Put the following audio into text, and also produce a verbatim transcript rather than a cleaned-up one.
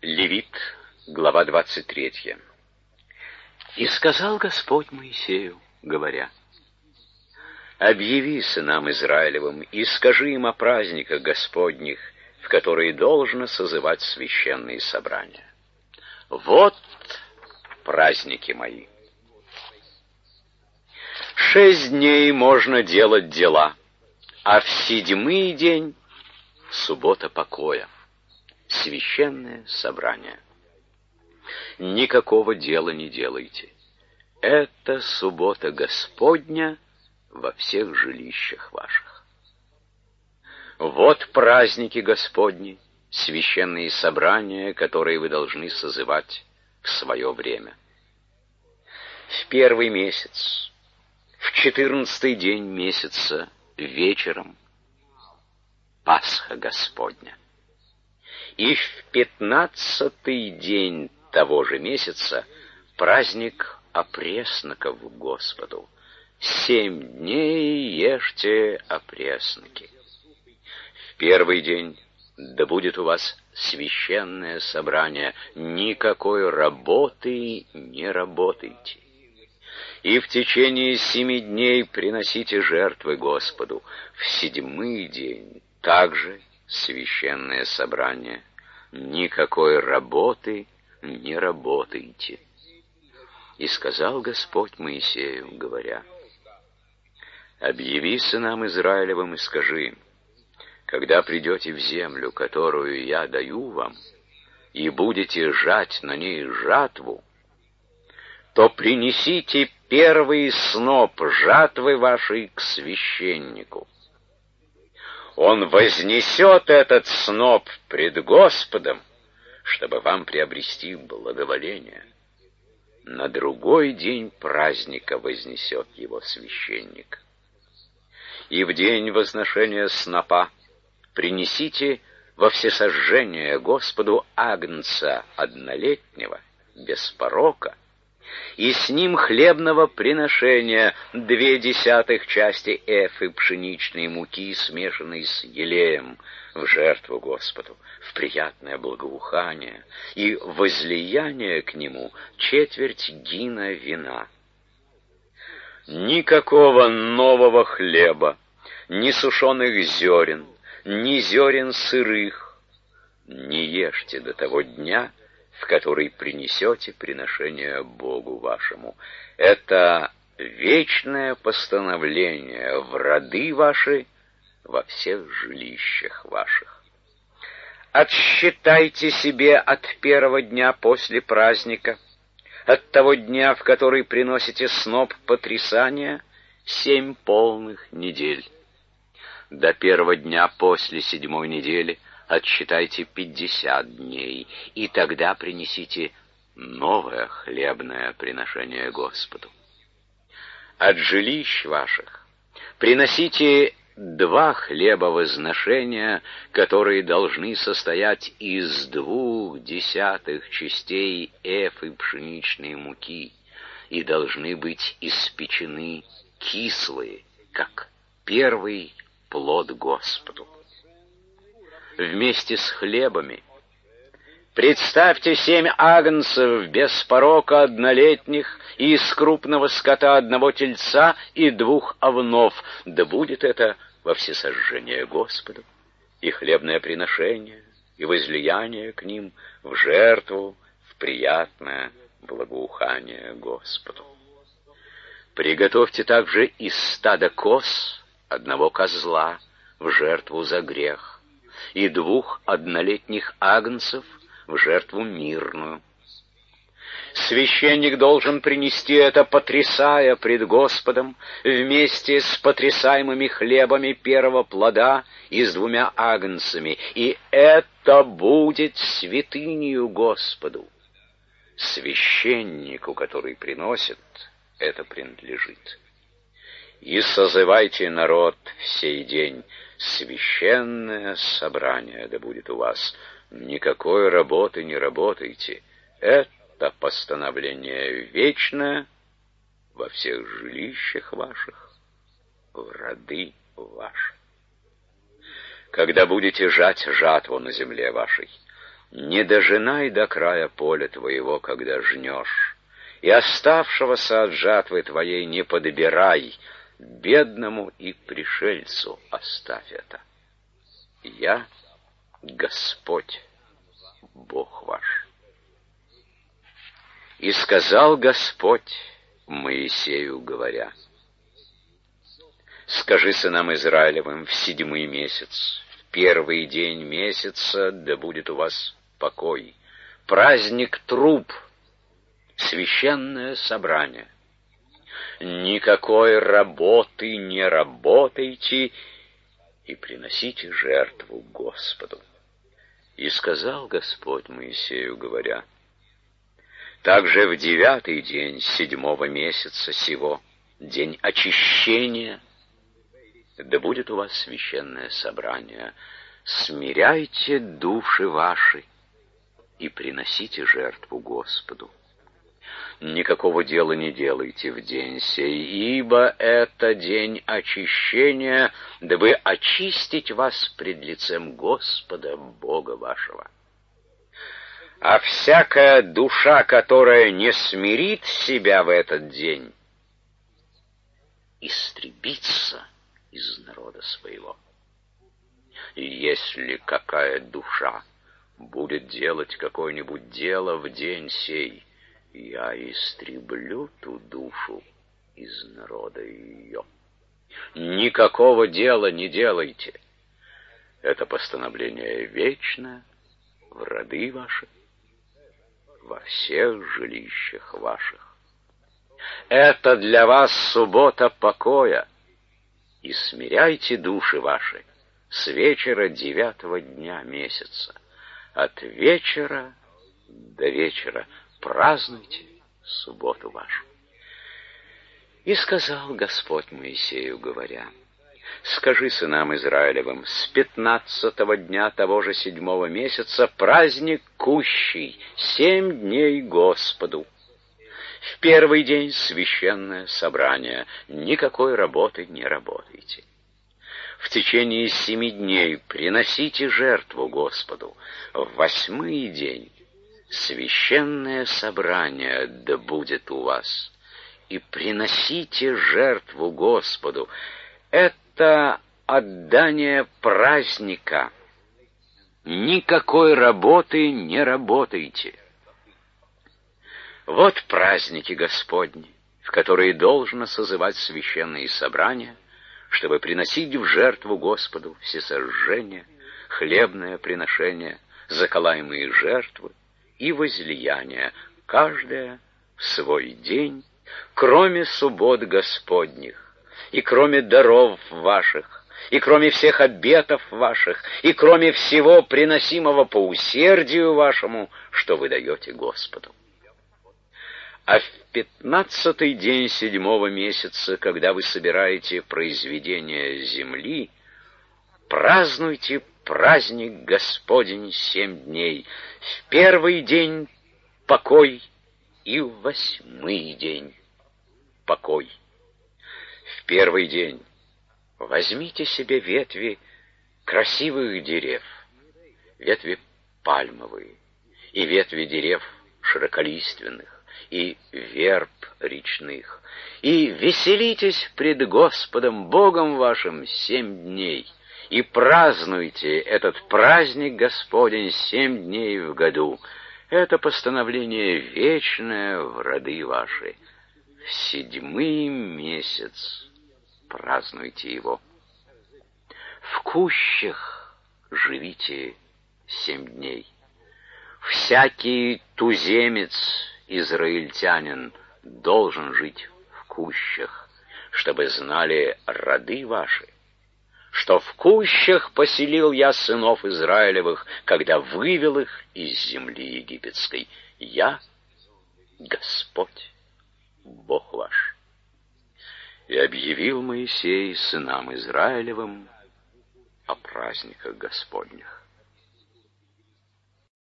Левит, глава двадцать третья. «И сказал Господь Моисею, говоря: объяви сынам Израилевым и скажи им о праздниках Господних, в которые должно созывать священные собрания. Вот праздники мои. Шесть дней можно делать дела, а в седьмой день — суббота покоя, священное собрание. Никакого дела не делайте. Это суббота Господня во всех жилищах ваших. Вот праздники Господни, священные собрания, которые вы должны созывать в свое время. В первый месяц, в четырнадцатый день месяца, вечером, Пасха Господня. И в пятнадцатый день того же месяца праздник опресноков Господу. Семь дней ешьте опресноки. В первый день да будет у вас священное собрание, никакой работы не работайте. И в течение семи дней приносите жертвы Господу. В седьмой день также священное собрание, никакой работы не работайте. И сказал Господь Моисею, говоря: объяви сынам Израилевым и скажи им: когда придете в землю, которую я даю вам, и будете жать на ней жатву, то принесите первый сноп жатвы вашей к священнику. Он вознесет этот сноп пред Господом, чтобы вам приобрести благоволение. На другой день праздника вознесет его священник. И в день возношения снопа принесите во всесожжение Господу агнца однолетнего, без порока, и с ним хлебного приношения две десятых части эфы пшеничной муки, смешанной с елеем, в жертву Господу, в приятное благоухание, и возлияние к нему четверть гина вина. Никакого нового хлеба, ни сушеных зерен, ни зерен сырых не ешьте до того дня, в который принесете приношение Богу вашему. Это вечное постановление в роды ваши во всех жилищах ваших. Отсчитайте себе от первого дня после праздника, от того дня, в который приносите сноп потрясания, семь полных недель. До первого дня после седьмой недели отсчитайте пятьдесят дней, и тогда принесите новое хлебное приношение Господу. От жилищ ваших приносите два хлеба возношения, которые должны состоять из двух десятых частей эфы пшеничной муки, и должны быть испечены кислые, как первый плод Господу. Вместе с хлебами представьте семь агнцев без порока однолетних и из крупного скота одного тельца и двух овнов, да будет это во всесожжение Господу, и хлебное приношение, и возлияние к ним в жертву, в приятное благоухание Господу. Приготовьте также из стада коз одного козла в жертву за грех, и двух однолетних агнцев в жертву мирную. Священник должен принести это, потрясая пред Господом, вместе с потрясаемыми хлебами первого плода и с двумя агнцами, и это будет святынею Господу. Священнику, который приносит, это принадлежит. И созывайте народ в сей день, священное собрание да будет у вас. Никакой работы не работайте. Это постановление вечное во всех жилищах ваших, в роды ваши. Когда будете жать жатву на земле вашей, Не дожинай до края поля твоего, когда жнешь, и оставшегося от жатвы твоей не подбирай, бедному и пришельцу оставь это. Я Господь, Бог ваш. И сказал Господь Моисею, говоря: скажи сынам Израилевым в седьмой месяц, в первый день месяца, да будет у вас покой, праздник труб, священное собрание. Никакой работы не работайте и приносите жертву Господу. И сказал Господь Моисею, говоря: также в девятый день седьмого месяца сего, день очищения, да будет у вас священное собрание, смиряйте души ваши и приносите жертву Господу. Никакого дела не делайте в день сей, ибо это день очищения, дабы очистить вас пред лицем Господа Бога вашего. А всякая душа, которая не смирит себя в этот день, истребится из народа своего. И если какая душа будет делать какое-нибудь дело в день сей, я истреблю ту душу из народа ее. Никакого дела не делайте. Это постановление вечное в роды ваши, во всех жилищах ваших. Это для вас суббота покоя, и смиряйте души ваши с вечера девятого дня месяца. От вечера до вечера празднуйте субботу вашу. И сказал Господь Моисею, говоря: скажи сынам Израилевым, с пятнадцатого дня того же седьмого месяца праздник кущий, семь дней Господу. В первый день священное собрание, никакой работы не работайте. В течение семи дней приносите жертву Господу. В восьмой день священное собрание да будет у вас, и приносите жертву Господу. Это отдание праздника. Никакой работы не работайте. Вот праздники Господни, в которые должно созывать священные собрания, чтобы приносить в жертву Господу всесожжения, хлебное приношение, заколаемые жертвы и возлияния, каждое в свой день, кроме суббот Господних, и кроме даров ваших, и кроме всех обетов ваших, и кроме всего приносимого по усердию вашему, что вы даете Господу. А в пятнадцатый день седьмого месяца, когда вы собираете произведения земли, празднуйте праздник Господень семь дней. В первый день покой, и в восьмый день покой. В первый день возьмите себе ветви красивых дерев, ветви пальмовые, и ветви дерев широколиственных, и верб речных, и веселитесь пред Господом Богом вашим семь дней, и празднуйте этот праздник Господень семь дней в году. Это постановление вечное в роды ваши. В седьмой месяц празднуйте его. В кущах живите семь дней. Всякий туземец, израильтянин, должен жить в кущах, чтобы знали роды ваши, что в кущах поселил я сынов Израилевых, когда вывел их из земли египетской. Я Господь, Бог ваш. И объявил Моисей сынам Израилевым о праздниках Господних.